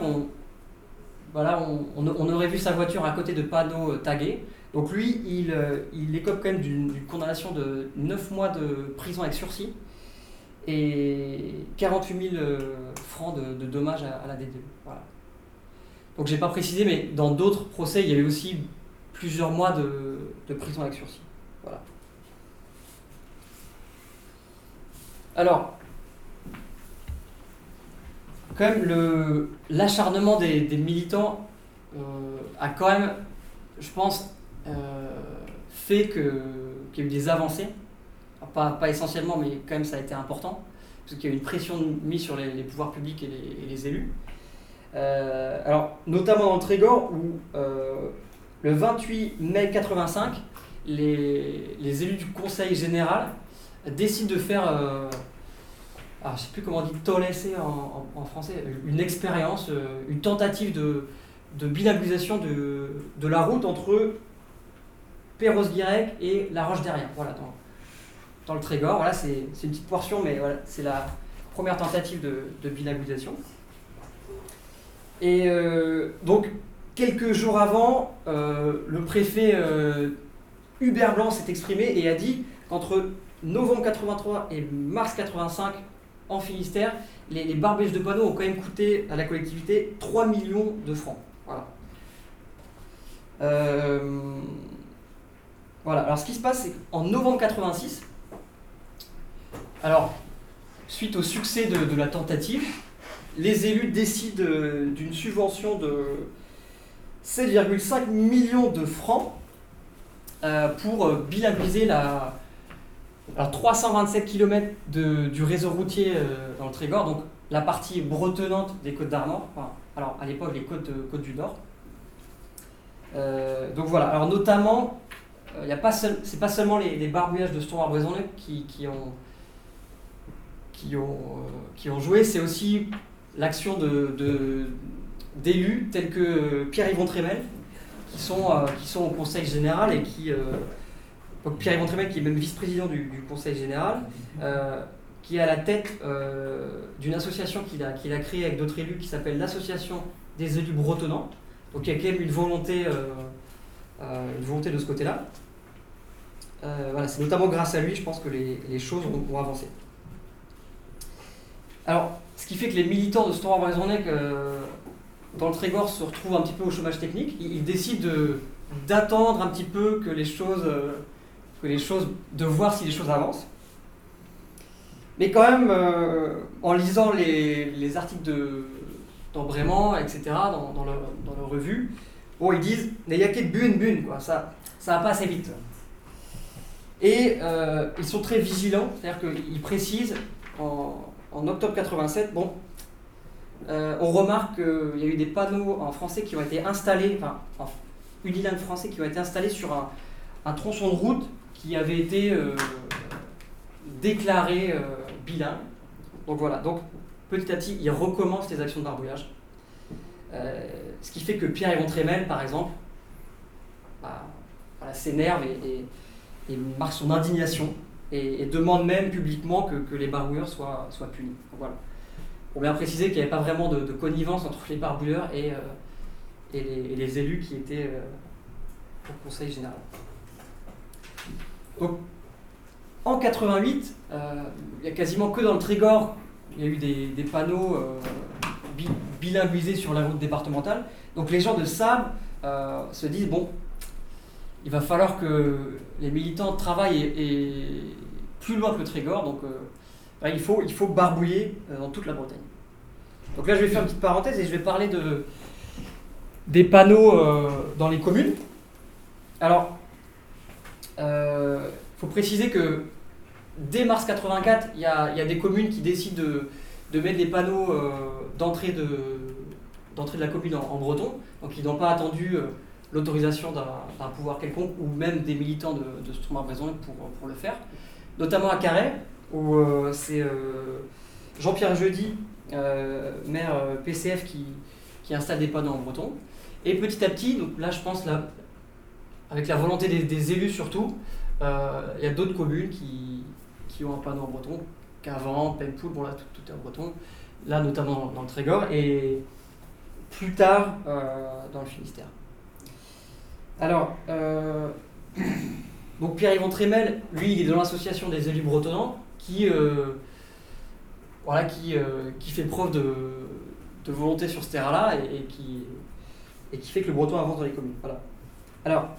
on aurait vu sa voiture à côté de panneaux tagués. Donc lui, il écope quand même d'une condamnation de 9 mois de prison avec sursis et 48 000 francs de dommages à la DDE. Voilà. Donc j'ai pas précisé, mais dans d'autres procès, il y avait aussi plusieurs mois de prison avec sursis. Voilà. Alors, quand même, l'acharnement des militants a quand même, je pense, fait qu'il y a eu des avancées. Pas essentiellement, mais quand même ça a été important, parce qu'il y a eu une pression mise sur les pouvoirs publics et les élus. Alors, notamment dans le Trégor, où le 28 mai 85, les élus du Conseil général décident de faire, alors je ne sais plus comment on dit, tolesser en français, une expérience, une tentative de bilinguisation de la route entre Perros-Guirec et La Roche-Derrien, voilà, dans le Trégor. Voilà, c'est une petite portion, mais voilà, c'est la première tentative de bilinguisation. Et donc, quelques jours avant, le préfet Hubert Blanc s'est exprimé et a dit qu'entre novembre 83 et mars 85, en Finistère, les barbèches de panneaux ont quand même coûté à la collectivité 3 millions de francs. Voilà. Voilà. Alors, ce qui se passe, c'est qu'en novembre 86, alors, suite au succès de la tentative, les élus décident d'une subvention de 7,5 millions de francs pour bilinguiser alors 327 km du réseau routier dans le Trégor, donc la partie bretonnante des Côtes d'Armor, enfin, alors à l'époque les côtes du Nord. Donc voilà, alors notamment, c'est pas seulement les barbouillages de Ston-Arbrezonnec qui ont joué, c'est aussi l'action d'élus tels que Pierre-Yvon Trémel, qui sont au Conseil général et donc Pierre-Yvon Trémel qui est même vice-président du Conseil général, qui est à la tête d'une association qu'il a créée avec d'autres élus qui s'appelle l'Association des élus bretonnants. Donc il y a quand même une volonté de ce côté-là. Voilà, c'est notamment grâce à lui, je pense que les choses vont avancer. Alors, ce qui fait que les militants de Ston-Arbrezonnec dans le Trégor se retrouvent un petit peu au chômage technique. Ils décident d'attendre un petit peu de voir si les choses avancent. Mais quand même, en lisant les articles d'Embrément, etc., dans leur revue, bon, ils disent « il n'y a que bune, quoi, ça va pas assez vite ». Et ils sont très vigilants, c'est-à-dire qu'ils précisent en octobre 87, bon, on remarque qu'il y a eu des panneaux en français qui ont été installés, enfin, unilingues français qui ont été installés sur un tronçon de route qui avait été déclaré bilingue. Donc voilà, donc petit à petit, ils recommencent les actions de barbouillage. Ce qui fait que Pierre-Yvon Trémel, par exemple, s'énerve et marque son indignation et demande même publiquement que les barbouilleurs soient punis. Donc voilà. Pour bien préciser qu'il n'y avait pas vraiment de connivence entre les barbouilleurs et et les élus qui étaient au conseil général. Donc, en 88, il n'y a quasiment que dans le Trégor, il y a eu des panneaux bilinguisés sur la route départementale. Donc les gens de Sable se disent, bon, il va falloir que les militants travaillent et plus loin que le Trégor, donc il faut barbouiller dans toute la Bretagne. Donc là, je vais faire une petite parenthèse et je vais parler des panneaux dans les communes. Alors, faut préciser que dès mars 84, il y a des communes qui décident de mettre des panneaux d'entrée de la commune en breton. Donc ils n'ont pas attendu l'autorisation d'un pouvoir quelconque ou même des militants de Strouma-Brézonneuf pour le faire. Notamment à Carhaix, où c'est Jean-Pierre Jeudi, maire PCF, qui installe des panneaux en breton. Et petit à petit, donc là je pense, avec la volonté des élus surtout, il y a d'autres communes qui ont un panneau en breton, Cavan, Penpoul, bon là tout est en breton, là notamment dans le Trégor, et plus tard dans le Finistère. Alors, donc Pierre-Yvon Trémel, lui, il est dans l'association des élus bretonnants qui fait preuve de volonté sur ce terrain-là et qui fait que le breton avance dans les communes. Voilà. Alors,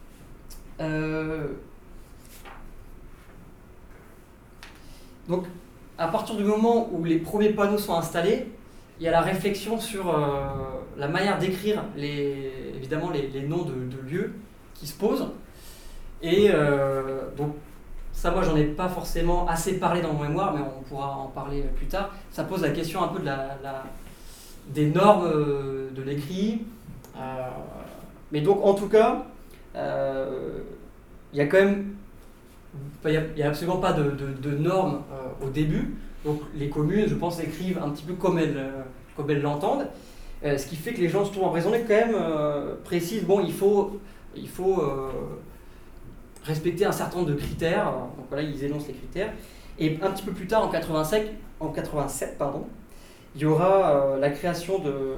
donc, à partir du moment où les premiers panneaux sont installés, il y a la réflexion sur la manière d'écrire évidemment les noms de lieux qui se posent. Et donc, ça, moi, j'en ai pas forcément assez parlé dans mon mémoire, mais on pourra en parler plus tard. Ça pose la question un peu des normes de l'écrit. Mais donc, en tout cas, il y a quand même... Il n'y a absolument pas de normes au début. Donc les communes, je pense, écrivent un petit peu comme elles l'entendent. Ce qui fait que les gens se trouvent en Brézonneuf quand même précisent, bon, il faut respecter un certain nombre de critères. Donc voilà, ils énoncent les critères. Et un petit peu plus tard, en 87, il y aura la création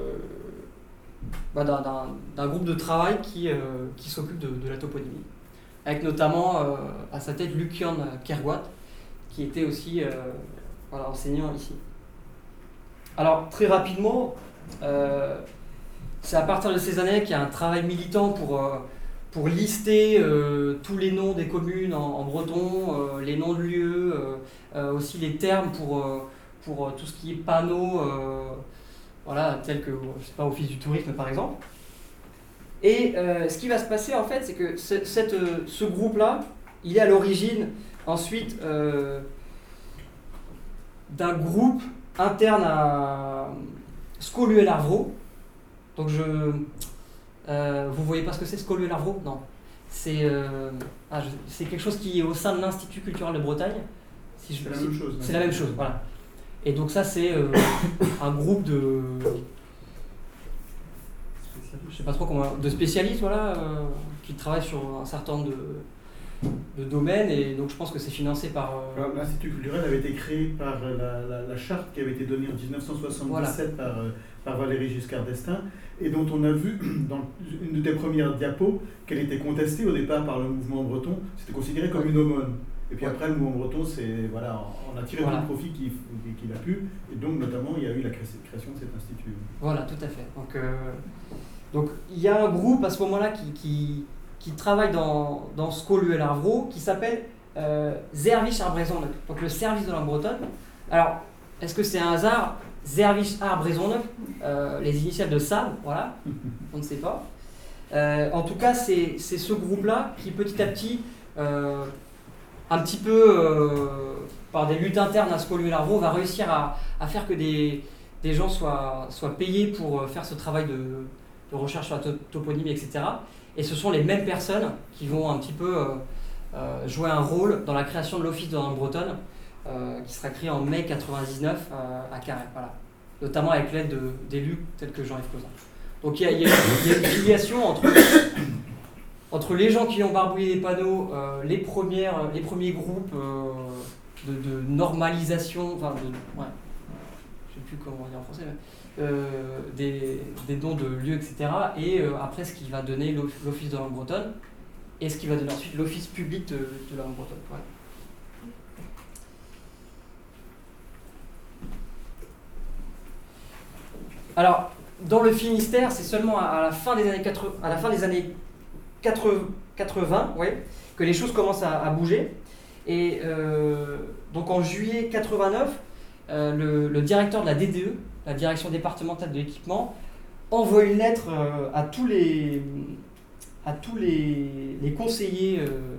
d'un groupe de travail qui s'occupe de la toponymie, avec notamment à sa tête Lucian Kerguat, qui était aussi enseignant ici. Alors, très rapidement, c'est à partir de ces années qu'il y a un travail militant pour lister tous les noms des communes en breton, les noms de lieux, aussi les termes pour tout ce qui est panneaux, tels que, je sais pas, Office du tourisme par exemple. Et ce qui va se passer en fait, c'est que ce groupe-là, il est à l'origine ensuite d'un groupe interne à Scoluel-Arvro. Donc vous voyez pas ce que c'est Scoluel-Arvro ? Non. C'est quelque chose qui est au sein de l'Institut culturel de Bretagne. C'est la même chose. C'est la même chose, voilà. Et donc ça c'est un groupe de... je sais pas trop comment, de spécialistes qui travaillent sur un certain nombre de domaines, et donc je pense que c'est financé par... L'Institut culturel avait été créé par la charte qui avait été donnée en 1977 par Valéry Giscard d'Estaing, et dont on a vu dans une des premières diapos qu'elle était contestée au départ par le mouvement breton. C'était considéré comme une aumône. Et puis après, le mouvement breton, on a tiré tout le profit qu'il a pu, et donc notamment il y a eu la création de cet institut. Voilà, tout à fait. Donc il y a un groupe à ce moment-là qui travaille dans Scoluel-Arvro qui s'appelle Service Art-Brézonneuf, donc le service de langue bretonne. Alors, est-ce que c'est un hasard? Service Art-Brézonneuf, les initiales de SAB, voilà, on ne sait pas. En tout cas, c'est ce groupe-là qui petit à petit, un petit peu par des luttes internes à Scoluel-Arvro, va réussir à faire que des gens soient payés pour faire ce travail de recherche sur la toponymie, etc. Et ce sont les mêmes personnes qui vont un petit peu jouer un rôle dans la création de l'Office de langue bretonne, qui sera créé en mai 99 à Carhaix, voilà. Notamment avec l'aide d'élus tels que Jean-Yves Causin. Donc il y a une filiation entre les gens qui ont barbouillé les panneaux, les premiers groupes de normalisation, je sais plus comment on dit en français, mais, des noms de lieux, etc. Et après, ce qui va donner l'Office de langue bretonne, et ce qui va donner ensuite l'Office public de langue bretonne. Voilà. Alors, dans le Finistère, c'est seulement à la fin des années 80 ouais, que les choses commencent à bouger. Et donc en juillet 89, le directeur de la DDE, la direction départementale de l'équipement, envoie une lettre à tous les conseillers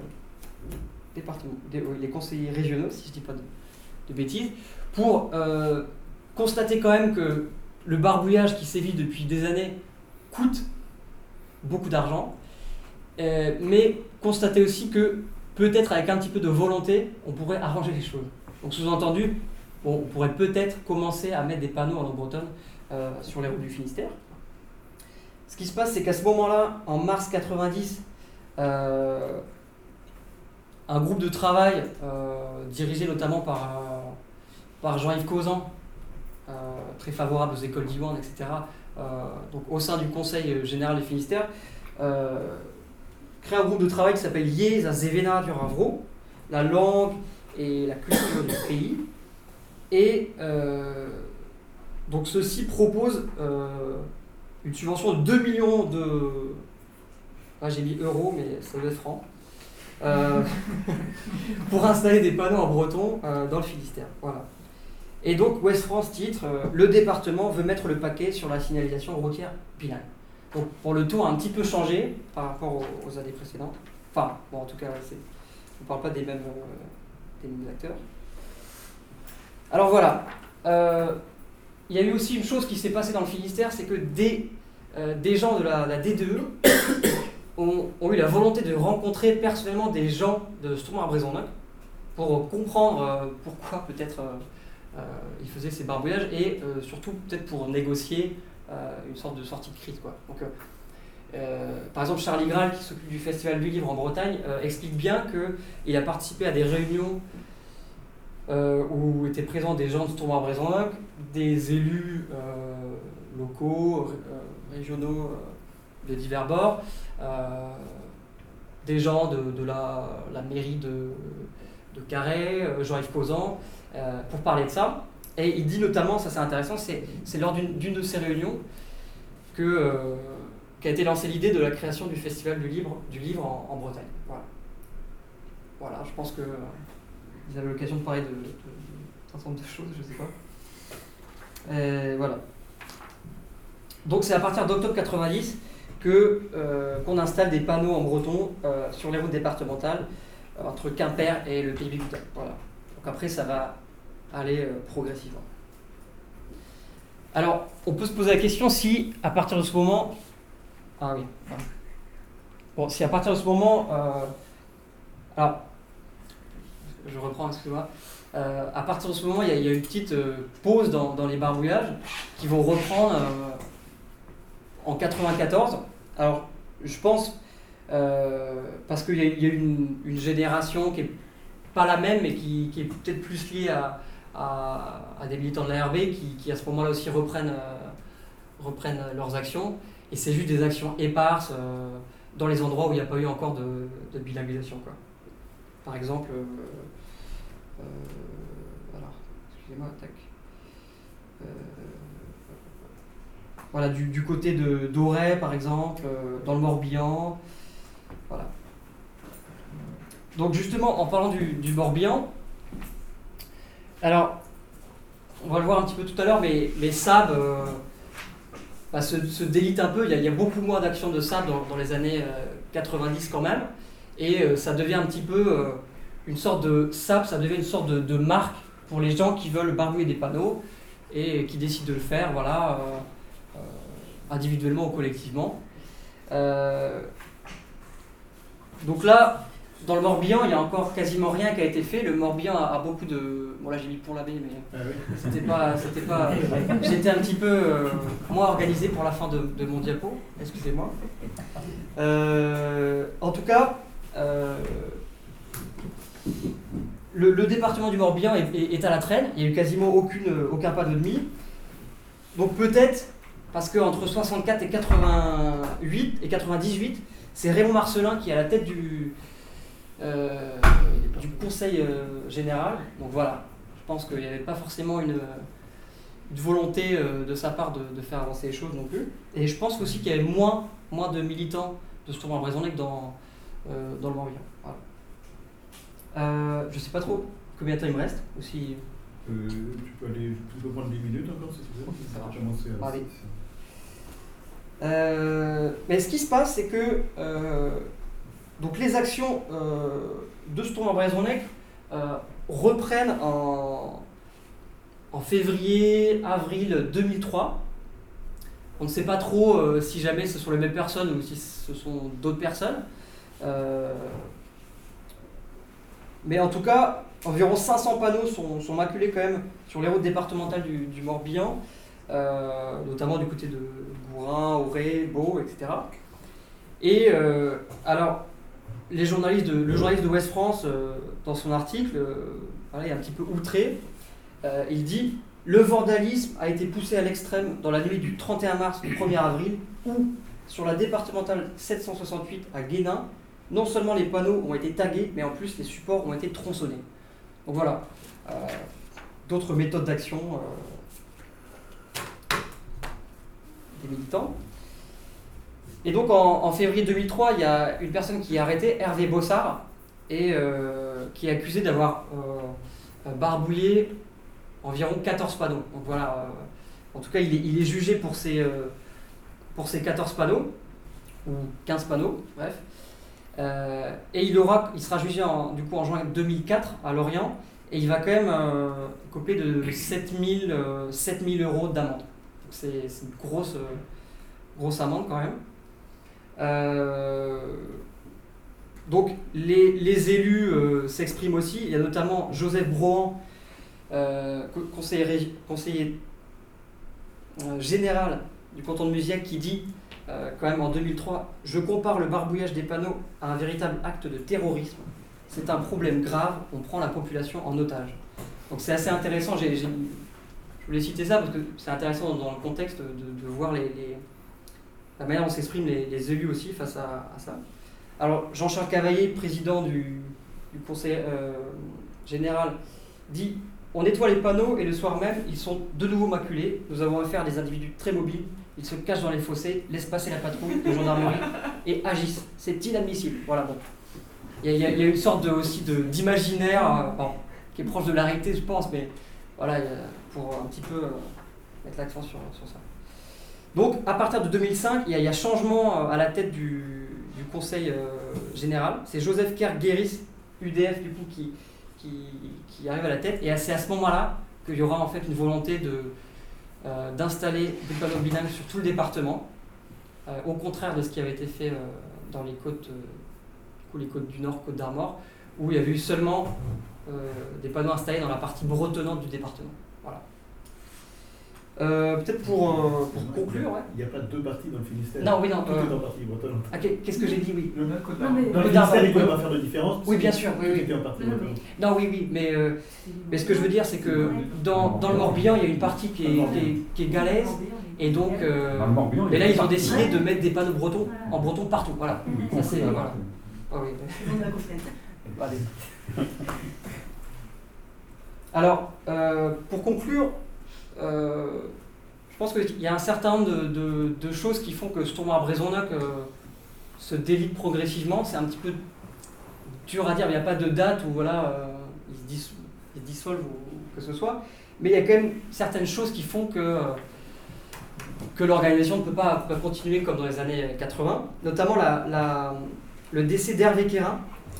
les conseillers régionaux, si je ne dis pas de bêtises, pour constater quand même que le barbouillage qui sévit depuis des années coûte beaucoup d'argent, mais constater aussi que peut-être avec un petit peu de volonté, on pourrait arranger les choses. Donc sous-entendu, on pourrait peut-être commencer à mettre des panneaux en langue bretonne sur les routes du Finistère. Ce qui se passe, c'est qu'à ce moment-là, en mars 90, un groupe de travail dirigé notamment par Jean-Yves Cauzan, très favorable aux écoles d'Iwan, etc., donc au sein du Conseil général du Finistère, crée un groupe de travail qui s'appelle Liez à Zevena du Ravro, la langue et la culture du pays. Et donc ceux-ci proposent une subvention de 2 millions de... Ah, j'ai mis euros, mais ça doit être francs. Pour installer des panneaux en breton dans le Finistère. Voilà. Et donc Ouest France titre le département veut mettre le paquet sur la signalisation routière bilingue. Donc pour le tour a un petit peu changé par rapport aux années précédentes. Enfin, bon, en tout cas, on ne parle pas des mêmes acteurs. Alors voilà. Il y a eu aussi une chose qui s'est passée dans le Finistère, c'est que des gens de la DDE ont eu la volonté de rencontrer personnellement des gens de Stroum-Arbrezon-Noc pour comprendre pourquoi peut-être ils faisaient ces barbouillages et surtout peut-être pour négocier une sorte de sortie de crise, quoi. Donc, par exemple, Charlie Graal, qui s'occupe du Festival du Livre en Bretagne, explique bien qu'il a participé à des réunions où étaient présents des gens de Stroum-Arbrezon-Noc, des élus locaux, régionaux de divers bords, des gens de la mairie de Carhaix, Jean-Yves Cauzan, pour parler de ça. Et il dit notamment, ça c'est intéressant, c'est lors d'une de ces réunions qu'a été lancée l'idée de la création du Festival du livre en Bretagne. Voilà, je pense que vous avez l'occasion de parler de un certain nombre de choses, je sais pas. Voilà. Donc c'est à partir d'octobre 90 qu'on installe des panneaux en breton sur les routes départementales entre Quimper et le Pays Bigoudin. Voilà. Donc après ça va aller progressivement. Alors on peut se poser la question si à partir de ce moment... Ah oui. Bon, si à partir de ce moment... alors, je reprends, excusez-moi. À partir de ce moment, il y a une petite pause dans les barbouillages qui vont reprendre en 94. Alors, je pense, parce qu'il y a eu une génération qui n'est pas la même, mais qui est peut-être plus liée à des militants de la RB qui à ce moment-là aussi reprennent leurs actions. Et c'est juste des actions éparses dans les endroits où il n'y a pas eu encore de bilinguisation, quoi. Par exemple, voilà, excusez-moi, tac. Voilà, du côté d'Auray, par exemple, dans le Morbihan. Voilà. Donc justement, en parlant du Morbihan, alors, on va le voir un petit peu tout à l'heure, mais les SAB se délitent un peu. Il y a beaucoup moins d'actions de SAB dans les années 90 quand même. Et ça devient un petit peu une sorte de SAB, ça devient une sorte de marque pour les gens qui veulent barbouiller des panneaux et qui décident de le faire, voilà, individuellement ou collectivement. Donc là, dans le Morbihan, il n'y a encore quasiment rien qui a été fait. Le Morbihan a beaucoup de... Bon là j'ai mis pour l'abbé, mais c'était pas... J'étais un petit peu moins organisé pour la fin de mon diapo, excusez-moi. En tout cas, le département du Morbihan est à la traîne. Il n'y a eu quasiment aucun pas de demi. Donc peut-être, parce qu'entre 64 et 88 et 98, c'est Raymond Marcellin qui est à la tête du conseil général. Donc voilà, je pense qu'il n'y avait pas forcément une volonté de sa part de faire avancer les choses non plus. Et je pense aussi qu'il y avait moins de militants de Sturm-Arbrezonnec dans le Morbihan. Voilà. Je sais pas trop combien de temps il me reste aussi. Tu peux prendre 10 minutes encore si tu veux. Ça marche. Allez. Mais ce qui se passe, c'est que donc les actions de Sturm-Arbrezonnec reprennent en février, avril 2003. On ne sait pas trop si jamais ce sont les mêmes personnes ou si ce sont d'autres personnes. Mais en tout cas, environ 500 panneaux sont maculés quand même sur les routes départementales du Morbihan, notamment du côté de Gourin, Auray, Beau, etc. Et alors, le journaliste de Ouest France, dans son article, il est un petit peu outré. Il dit « Le vandalisme a été poussé à l'extrême dans la nuit du 31 mars au 1er avril, où, sur la départementale 768 à Guénin, non seulement les panneaux ont été tagués, mais en plus les supports ont été tronçonnés. » Donc voilà, d'autres méthodes d'action des militants. Et donc en février 2003, il y a une personne qui est arrêtée, Hervé Bossard, et qui est accusé d'avoir barbouillé environ 14 panneaux. Donc voilà, en tout cas, il est jugé pour ces 14 panneaux, ou 15 panneaux, bref. Et il sera jugé en juin 2004 à Lorient, et il va quand même copier de 7000 € d'amende. C'est une grosse amende quand même. Donc les élus s'expriment aussi. Il y a notamment Joseph Brohan, conseiller général du canton de Musiac, qui dit quand même en 2003 « Je compare le barbouillage des panneaux à un véritable acte de terrorisme. C'est un problème grave, on prend la population en otage. » Donc c'est assez intéressant, je voulais citer ça parce que c'est intéressant dans le contexte de voir la manière dont s'expriment les élus aussi face à ça. Alors Jean-Charles Cavaillé, président du conseil général, dit « On nettoie les panneaux et le soir même, ils sont de nouveau maculés. Nous avons affaire à des individus très mobiles. Ils se cachent dans les fossés, laissent passer la patrouille de gendarmerie et agissent. C'est inadmissible. » Voilà, bon. Il y a une sorte d'imaginaire qui est proche de la réalité, je pense, mais voilà, pour un petit peu mettre l'accent sur ça. Donc, à partir de 2005, il y a changement à la tête du conseil général. C'est Joseph Kerr-Guéris, UDF, du coup, qui arrive à la tête. Et c'est à ce moment-là qu'il y aura en fait une volonté d'installer des panneaux bilingues sur tout le département, au contraire de ce qui avait été fait dans les côtes du Nord, Côte d'Armor, où il y avait eu seulement des panneaux installés dans la partie bretonnante du département. Voilà. Peut-être pour conclure. Il n'y a pas deux parties dans le Finistère. Non, oui, non. Tout est en partie bretonnante. Qu'est-ce que j'ai dit, oui. Dans le Finistère, il ne pouvait pas faire de différence. Oui, bien sûr. Oui. Tout est en partie bretonnante. Non, oui, mais ce que je veux dire, c'est que dans le Morbihan, il y a une partie qui est galaise, et donc. Et là, ils ont décidé de mettre des panneaux bretons en breton partout. Voilà. Ça, c'est. Voilà. Ah, oui. Allez. Alors, pour conclure, je pense qu'il y a un certain nombre de choses qui font que Sturm-Arbrezonnec se délite progressivement. C'est un petit peu dur à dire, il n'y a pas de date où voilà, ils se dissolvent ou que ce soit. Mais il y a quand même certaines choses qui font que l'organisation ne peut pas continuer comme dans les années 80. Notamment le décès d'Hervé Quérin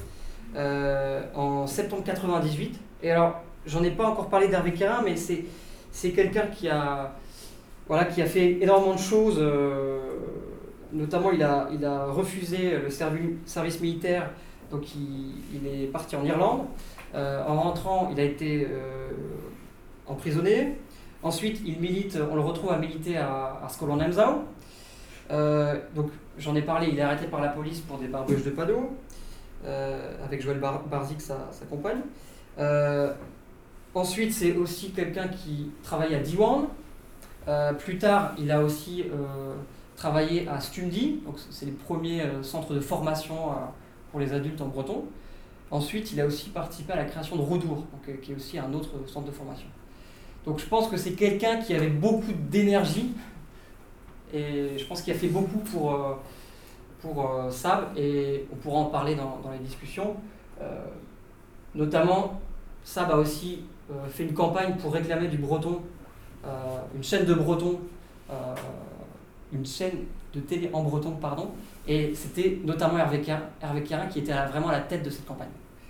en septembre 98. Et alors, j'en ai pas encore parlé d'Hervé Quérin, mais c'est quelqu'un qui a fait énormément de choses. Notamment, il a refusé le service militaire, donc il est parti en Irlande. En rentrant, il a été emprisonné. Ensuite, on le retrouve à militer à Skowron-Emsau. Donc, j'en ai parlé, il est arrêté par la police pour des barbouillages de panneaux, avec Joël Barzik, sa compagne. Ensuite, c'est aussi quelqu'un qui travaille à Diwan. Plus tard, il a aussi travaillé à Stundi, donc c'est les premiers centres de formation pour les adultes en breton. Ensuite, il a aussi participé à la création de Rodour, donc, qui est aussi un autre centre de formation. Donc je pense que c'est quelqu'un qui avait beaucoup d'énergie, et je pense qu'il a fait beaucoup pour Sab, et on pourra en parler dans les discussions. Notamment, Sab a aussi fait une campagne pour réclamer du breton, une chaîne de breton, une chaîne de télé en breton, pardon, et c'était notamment Hervé Quérin qui était vraiment à la tête de cette campagne.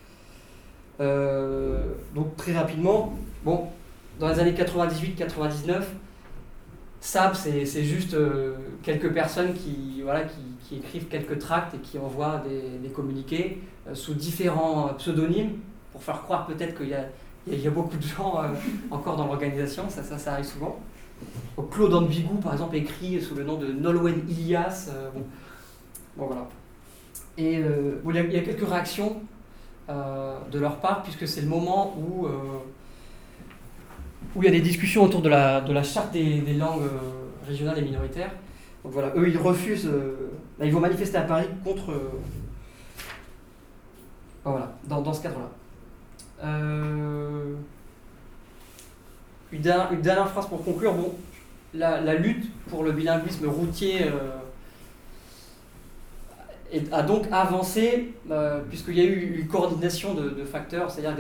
Donc très rapidement, bon, dans les années 98-99, Sab c'est juste quelques personnes qui écrivent quelques tracts et qui envoient des communiqués sous différents pseudonymes pour faire croire peut-être qu'il y a beaucoup de gens encore dans l'organisation, ça arrive souvent. Donc Claude Ambigou par exemple écrit sous le nom de Nolwenn Ilias. Bon voilà. Et il y a quelques réactions de leur part, puisque c'est le moment où il y a des discussions autour de la charte des langues régionales et minoritaires. Donc voilà, eux ils refusent, ils vont manifester à Paris contre... voilà, dans ce cadre-là. Une dernière phrase pour conclure. Bon, la lutte pour le bilinguisme routier a donc avancé, puisqu'il y a eu une coordination de facteurs, c'est-à-dire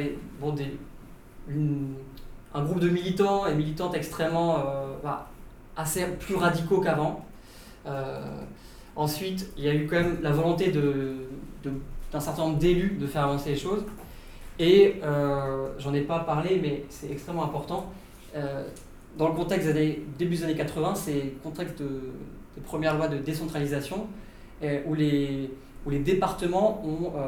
un groupe de militants et militantes extrêmement assez plus radicaux qu'avant. Ensuite, il y a eu quand même la volonté d'un certain nombre d'élus de faire avancer les choses. Et j'en ai pas parlé, mais c'est extrêmement important. Dans le contexte début des années 80, c'est le contexte des premières lois de décentralisation, où les départements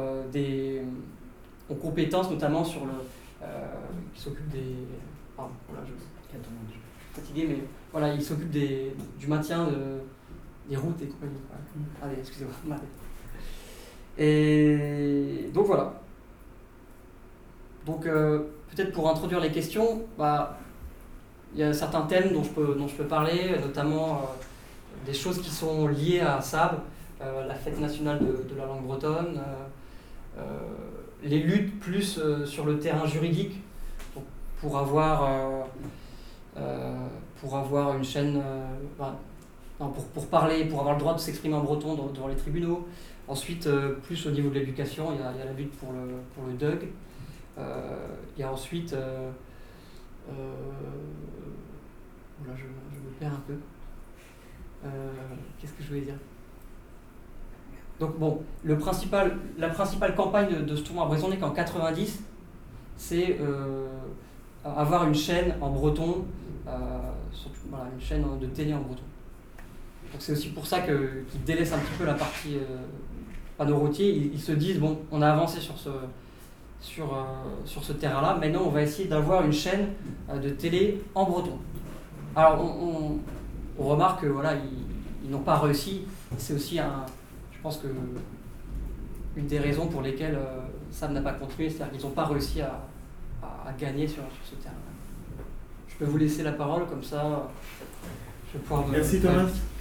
ont compétence, notamment sur qui s'occupent des... Pardon, voilà, je suis fatigué, mais voilà, ils s'occupent du maintien des routes et compagnie. Allez, excusez-moi. Et donc voilà. Donc peut-être pour introduire les questions, il y a certains thèmes dont je peux parler, notamment des choses qui sont liées à Sab, la fête nationale de la langue bretonne, les luttes plus sur le terrain juridique pour avoir une chaîne, pour parler, pour avoir le droit de s'exprimer en breton devant les tribunaux. Ensuite, plus au niveau de l'éducation, il y a la lutte pour le DUG. Il y a ensuite, là je me perds un peu. Qu'est-ce que je voulais dire? Donc bon, la principale campagne de ce tournoi à Bréson n'est qu'en 90, c'est avoir une chaîne en breton, une chaîne de télé en breton. Donc c'est aussi pour ça qu'ils délaissent un petit peu la partie panneau routier. Ils se disent, bon, on a avancé sur ce terrain-là, maintenant on va essayer d'avoir une chaîne de télé en breton. Alors on remarque que voilà, ils n'ont pas réussi. C'est aussi je pense que une des raisons pour lesquelles Sab n'a pas continué, c'est-à-dire qu'ils n'ont pas réussi à gagner sur ce terrain. Je peux vous laisser la parole, comme ça je vais pouvoir... Merci Thomas.